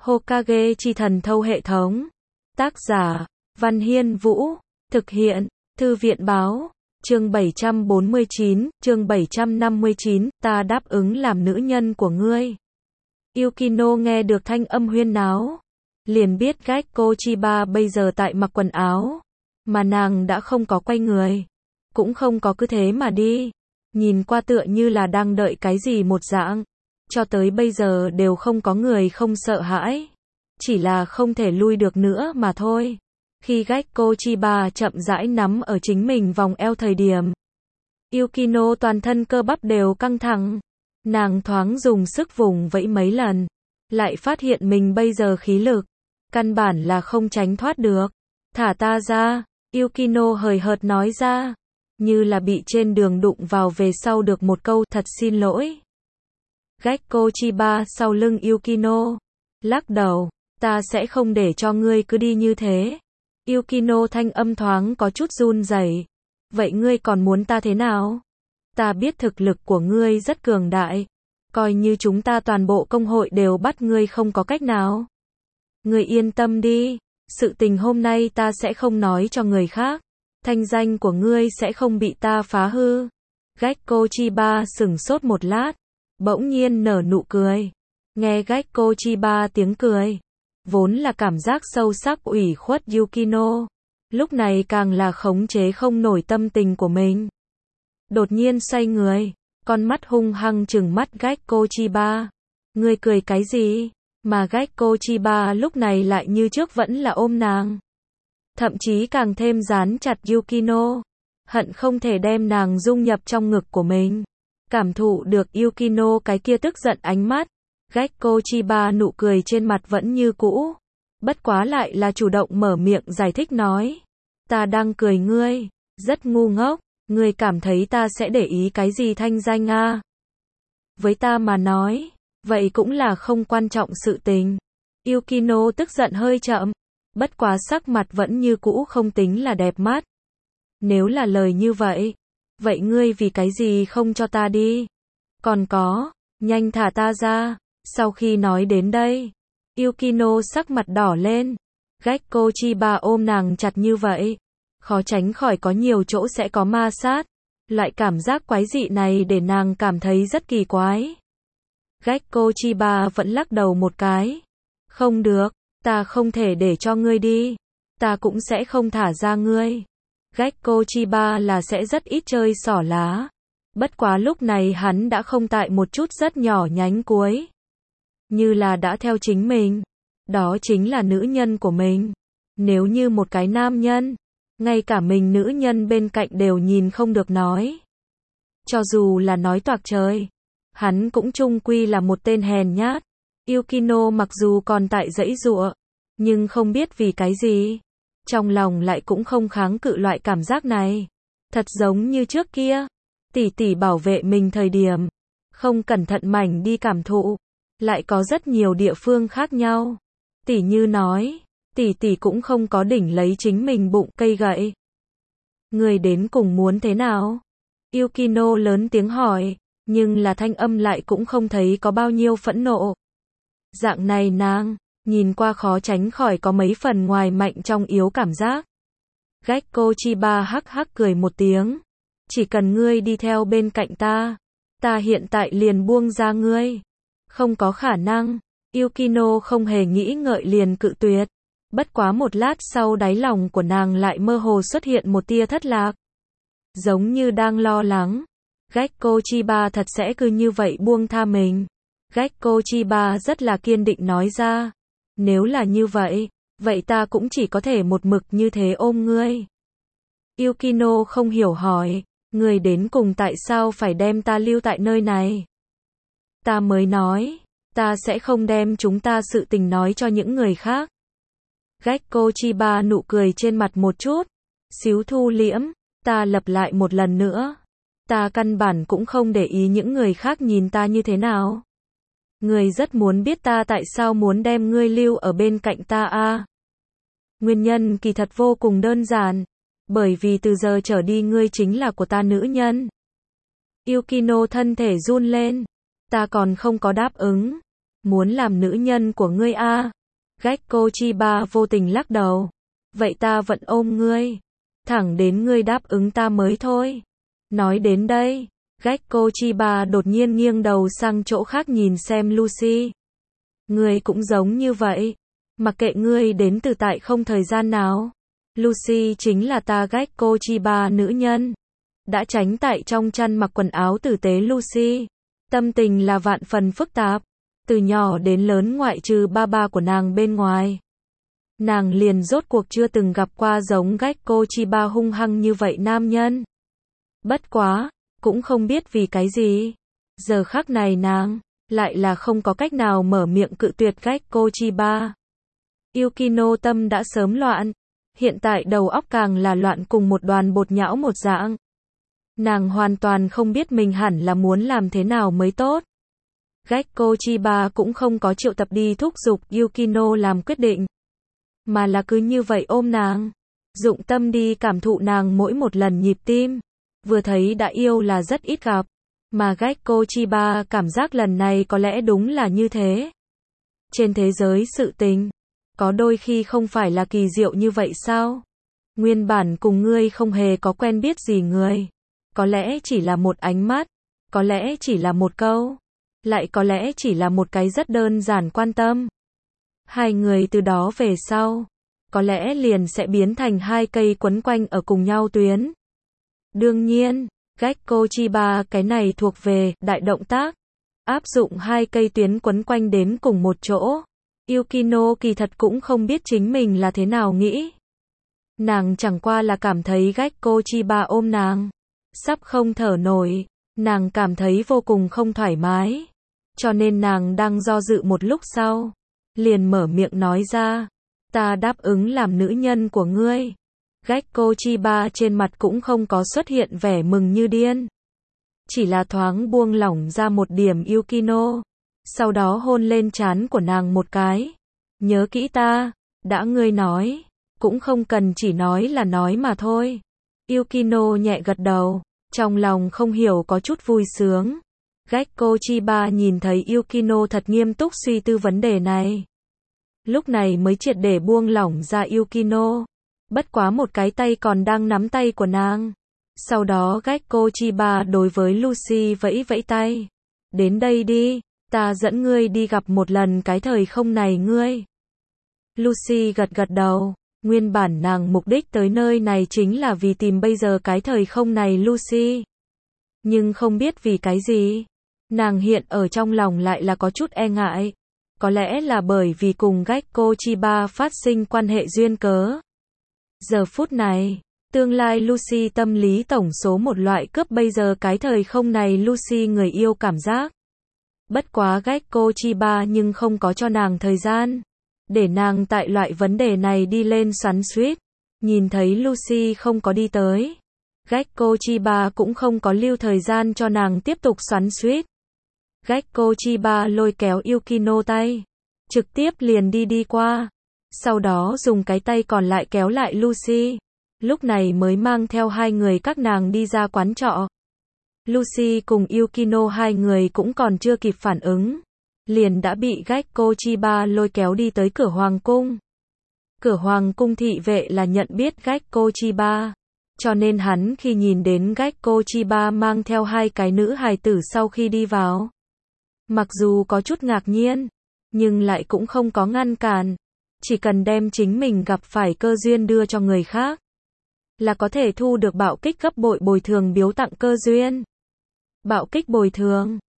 Hokage chi thần thâu hệ thống. Tác giả, Văn Hiên Vũ. Thực hiện, Thư viện báo. Chương 749, chương 759, ta đáp ứng làm nữ nhân của ngươi. Yukino nghe được thanh âm huyên náo, liền biết Gekko Chiba bây giờ tại mặc quần áo, mà nàng đã không có quay người, cũng không có cứ thế mà đi, nhìn qua tựa như là đang đợi cái gì một dạng. Cho tới bây giờ đều không có người không sợ hãi, chỉ là không thể lui được nữa mà thôi. Khi Gekko Chiba chậm rãi nắm ở chính mình vòng eo thời điểm, Yukino toàn thân cơ bắp đều căng thẳng, nàng thoáng dùng sức vùng vẫy mấy lần, lại phát hiện mình bây giờ khí lực, căn bản là không tránh thoát được. Thả ta ra, Yukino hời hợt nói ra, như là bị trên đường đụng vào về sau được một câu thật xin lỗi. Gekko Chiba sau lưng Yukino, lắc đầu, ta sẽ không để cho ngươi cứ đi như thế. Yukino thanh âm thoáng có chút run rẩy. Vậy ngươi còn muốn ta thế nào? Ta biết thực lực của ngươi rất cường đại, coi như chúng ta toàn bộ công hội đều bắt ngươi không có cách nào. Ngươi yên tâm đi, sự tình hôm nay ta sẽ không nói cho người khác, thanh danh của ngươi sẽ không bị ta phá hư. Gekko Chiba sửng sốt một lát, bỗng nhiên nở nụ cười. Nghe Gekko Chiba tiếng cười, vốn là cảm giác sâu sắc ủy khuất Yukino, lúc này càng là khống chế không nổi tâm tình của mình. Đột nhiên xoay người, con mắt hung hăng trừng mắt Gekko Chiba. Ngươi cười cái gì? Mà Gekko Chiba lúc này lại như trước vẫn là ôm nàng, thậm chí càng thêm dán chặt Yukino, hận không thể đem nàng dung nhập trong ngực của mình. Cảm thụ được Yukino cái kia tức giận ánh mắt, Gekko Chiba nụ cười trên mặt vẫn như cũ, bất quá lại là chủ động mở miệng giải thích nói, ta đang cười ngươi, rất ngu ngốc, ngươi cảm thấy ta sẽ để ý cái gì thanh danh à? Với ta mà nói, vậy cũng là không quan trọng sự tình. Yukino tức giận hơi chậm, bất quá sắc mặt vẫn như cũ không tính là đẹp mắt. Nếu là lời như vậy, vậy ngươi vì cái gì không cho ta đi? Còn có, nhanh thả ta ra. Sau khi nói đến đây, Yukino sắc mặt đỏ lên. Gekko Chiba ôm nàng chặt như vậy, khó tránh khỏi có nhiều chỗ sẽ có ma sát. Loại cảm giác quái dị này để nàng cảm thấy rất kỳ quái. Gekko Chiba vẫn lắc đầu một cái. Không được, ta không thể để cho ngươi đi. Ta cũng sẽ không thả ra ngươi. Gekko Chiba là sẽ rất ít chơi xỏ lá. Bất quá lúc này hắn đã không tại một chút rất nhỏ nhánh cuối. Như là đã theo chính mình. Đó chính là nữ nhân của mình. Nếu như một cái nam nhân, ngay cả mình nữ nhân bên cạnh đều nhìn không được nói. Cho dù là nói toạc trời, hắn cũng chung quy là một tên hèn nhát. Yukino mặc dù còn tại giãy giụa, nhưng không biết vì cái gì, trong lòng lại cũng không kháng cự loại cảm giác này. Thật giống như trước kia, tỷ tỷ bảo vệ mình thời điểm, không cẩn thận mảnh đi cảm thụ, lại có rất nhiều địa phương khác nhau. Tỷ như nói, tỷ tỷ cũng không có đỉnh lấy chính mình bụng cây gậy. Người đến cùng muốn thế nào? Yukino lớn tiếng hỏi, nhưng là thanh âm lại cũng không thấy có bao nhiêu phẫn nộ. Dạng này nàng, nhìn qua khó tránh khỏi có mấy phần ngoài mạnh trong yếu cảm giác. Gekko Chiba hắc hắc cười một tiếng. Chỉ cần ngươi đi theo bên cạnh ta, ta hiện tại liền buông ra ngươi. Không có khả năng. Yukino không hề nghĩ ngợi liền cự tuyệt. Bất quá một lát sau đáy lòng của nàng lại mơ hồ xuất hiện một tia thất lạc. Giống như đang lo lắng, Gekko Chiba thật sẽ cứ như vậy buông tha mình. Gekko Chiba rất là kiên định nói ra, nếu là như vậy, vậy ta cũng chỉ có thể một mực như thế ôm ngươi. Yukino không hiểu hỏi, ngươi đến cùng tại sao phải đem ta lưu tại nơi này? Ta mới nói, ta sẽ không đem chúng ta sự tình nói cho những người khác. Gekko Chiba nụ cười trên mặt một chút, xíu thu liễm, ta lặp lại một lần nữa. Ta căn bản cũng không để ý những người khác nhìn ta như thế nào. Ngươi rất muốn biết ta tại sao muốn đem ngươi lưu ở bên cạnh ta à? Nguyên nhân kỳ thật vô cùng đơn giản. Bởi vì từ giờ trở đi ngươi chính là của ta nữ nhân. Yukino thân thể run lên. Ta còn không có đáp ứng. Muốn làm nữ nhân của ngươi a? Gekko Chiba vô tình lắc đầu. Vậy ta vẫn ôm ngươi. Thẳng đến ngươi đáp ứng ta mới thôi. Nói đến đây, Gekko Chiba đột nhiên nghiêng đầu sang chỗ khác nhìn xem Lucy. Ngươi cũng giống như vậy. Mặc kệ ngươi đến từ tại không thời gian nào. Lucy chính là ta Gekko Chiba nữ nhân. Đã tránh tại trong chăn mặc quần áo tử tế Lucy. Tâm tình là vạn phần phức tạp. Từ nhỏ đến lớn ngoại trừ ba của nàng bên ngoài. Nàng liền rốt cuộc chưa từng gặp qua giống Gekko Chiba hung hăng như vậy nam nhân. Bất quá, cũng không biết vì cái gì. Giờ khắc này nàng, lại là không có cách nào mở miệng cự tuyệt Gekko Chiba. Yukino tâm đã sớm loạn. Hiện tại đầu óc càng là loạn cùng một đoàn bột nhão một dạng. Nàng hoàn toàn không biết mình hẳn là muốn làm thế nào mới tốt. Gekko Chiba cũng không có triệu tập đi thúc giục Yukino làm quyết định. Mà là cứ như vậy ôm nàng. Dụng tâm đi cảm thụ nàng mỗi một lần nhịp tim. Vừa thấy đã yêu là rất ít gặp. Mà Gekko Chiba cảm giác lần này có lẽ đúng là như thế. Trên thế giới sự tình, có đôi khi không phải là kỳ diệu như vậy sao? Nguyên bản cùng ngươi không hề có quen biết gì người. Có lẽ chỉ là một ánh mắt. Có lẽ chỉ là một câu. Lại có lẽ chỉ là một cái rất đơn giản quan tâm. Hai người từ đó về sau, có lẽ liền sẽ biến thành hai cây quấn quanh ở cùng nhau tuyến. Đương nhiên, Gekko Chiba cái này thuộc về đại động tác. Áp dụng hai cây tuyến quấn quanh đến cùng một chỗ. Yukino kỳ thật cũng không biết chính mình là thế nào nghĩ. Nàng chẳng qua là cảm thấy Gekko Chiba ôm nàng. Sắp không thở nổi. Nàng cảm thấy vô cùng không thoải mái. Cho nên nàng đang do dự một lúc sau. Liền mở miệng nói ra. Ta đáp ứng làm nữ nhân của ngươi. Gekko Chiba trên mặt cũng không có xuất hiện vẻ mừng như điên. Chỉ là thoáng buông lỏng ra một điểm Yukino. Sau đó hôn lên trán của nàng một cái. Nhớ kỹ ta. Đã ngươi nói. Cũng không cần chỉ nói là nói mà thôi. Yukino nhẹ gật đầu. Trong lòng không hiểu có chút vui sướng. Gekko Chiba nhìn thấy Yukino thật nghiêm túc suy tư vấn đề này. Lúc này mới triệt để buông lỏng ra Yukino. Bất quá một cái tay còn đang nắm tay của nàng. Sau đó Gekko Chiba đối với Lucy vẫy vẫy tay. Đến đây đi, ta dẫn ngươi đi gặp một lần cái thời không này ngươi. Lucy gật gật đầu. Nguyên bản nàng mục đích tới nơi này chính là vì tìm bây giờ cái thời không này Lucy. Nhưng không biết vì cái gì. Nàng hiện ở trong lòng lại là có chút e ngại. Có lẽ là bởi vì cùng Gekko Chiba phát sinh quan hệ duyên cớ. Giờ phút này, tương lai Lucy tâm lý tổng số một loại cướp bây giờ cái thời không này Lucy người yêu cảm giác. Bất quá Gekko Chiba nhưng không có cho nàng thời gian. Để nàng tại loại vấn đề này đi lên xoắn xuýt. Nhìn thấy Lucy không có đi tới. Gekko Chiba cũng không có lưu thời gian cho nàng tiếp tục xoắn xuýt. Gekko Chiba lôi kéo Yukino tay. Trực tiếp liền đi qua. Sau đó dùng cái tay còn lại kéo lại Lucy. Lúc này mới mang theo hai người các nàng đi ra quán trọ. Lucy cùng Yukino hai người cũng còn chưa kịp phản ứng. Liền đã bị Gekko Chiba lôi kéo đi tới cửa hoàng cung. Cửa hoàng cung thị vệ là nhận biết Gekko Chiba. Cho nên hắn khi nhìn đến Gekko Chiba mang theo hai cái nữ hài tử sau khi đi vào. Mặc dù có chút ngạc nhiên, nhưng lại cũng không có ngăn cản. Chỉ cần đem chính mình gặp phải cơ duyên đưa cho người khác. Là có thể thu được bạo kích gấp bội bồi thường biếu tặng cơ duyên. Bạo kích bồi thường.